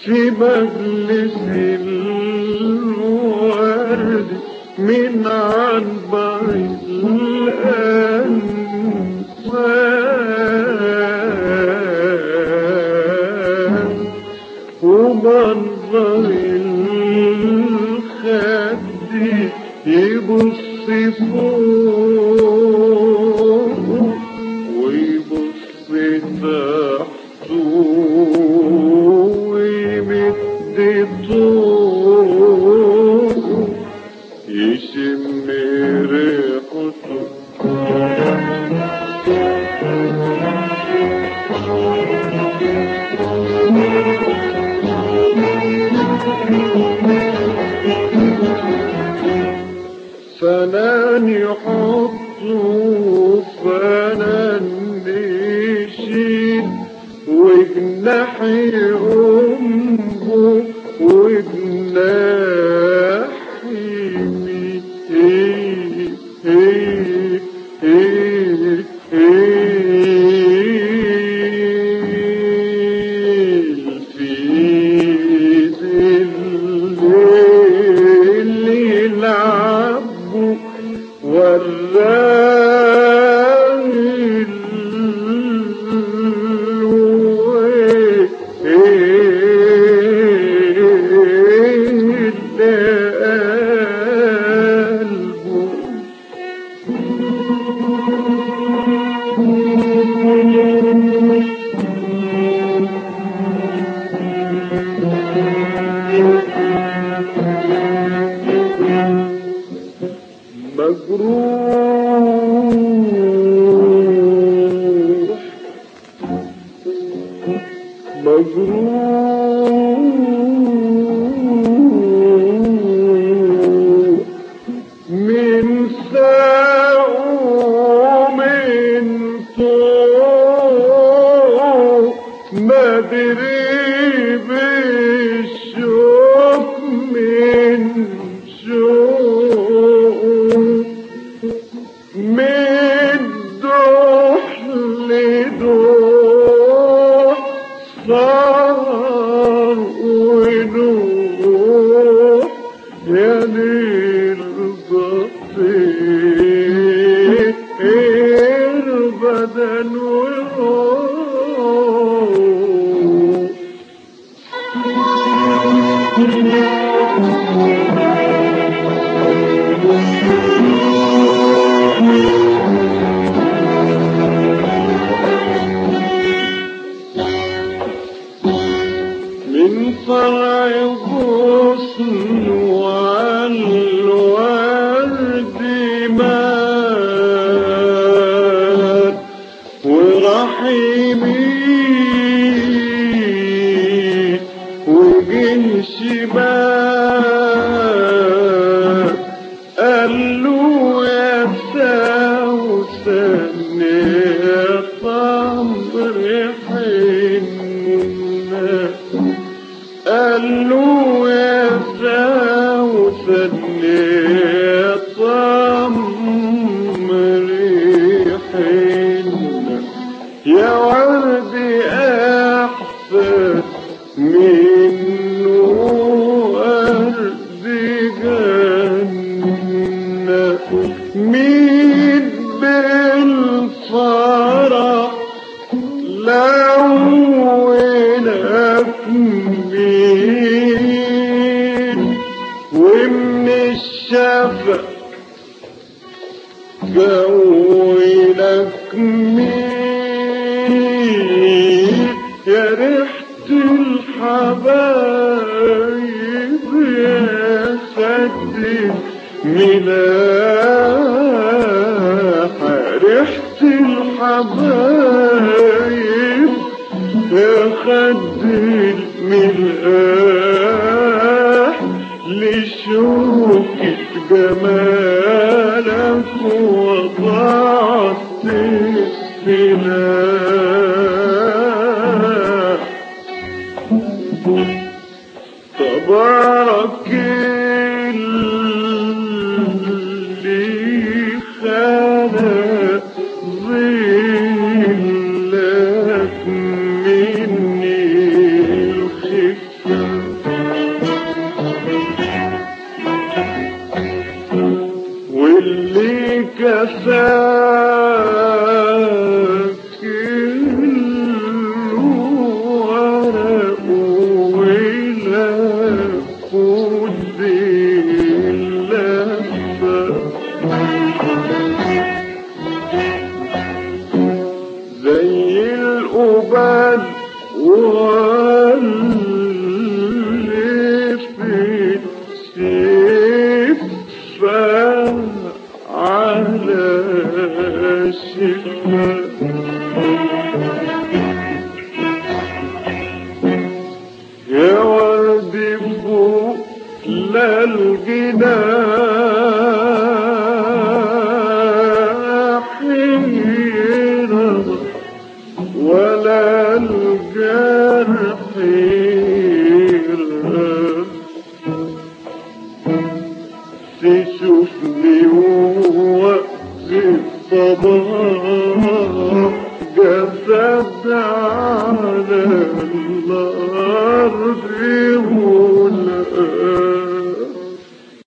في مجلس الورد من عنبر الأنفال، ومنظر الخد يبص فوق ويبص تحته ويمد طوق يشم ريحته. فنان يحطه فنان يشيل وجناح أمه وجناح يمين. في الليل يلعبوا والراجل مجروح من ساعة ومن طوق مدري بالشوق من شوق من دوح لدوح صار ونوح يا ليل بطير بدن وروح. من فرع غصن وعلى الورد مات وراح يمين وجه شمال قال له يا سوسن يا طمر حنة، قال له يا سوسن يا طمر حنة، يا ورد أحسن منه ورد جنة، مين بالفرح لونك مين، ومن الشفق جويلك مين، يا ريحة الحبايب يا خد الملاح، ريحة الحبايب يا خد الملاح، لشوكة جمالك وضعت السلاح. تبارك اللي خلق ظلك مني الخفة واللي في الشفا على الشفا يا ورد فوق لا الجناح يرضى ولا الجرح يرضى تشوفني وقت الصباح جسد على الأرض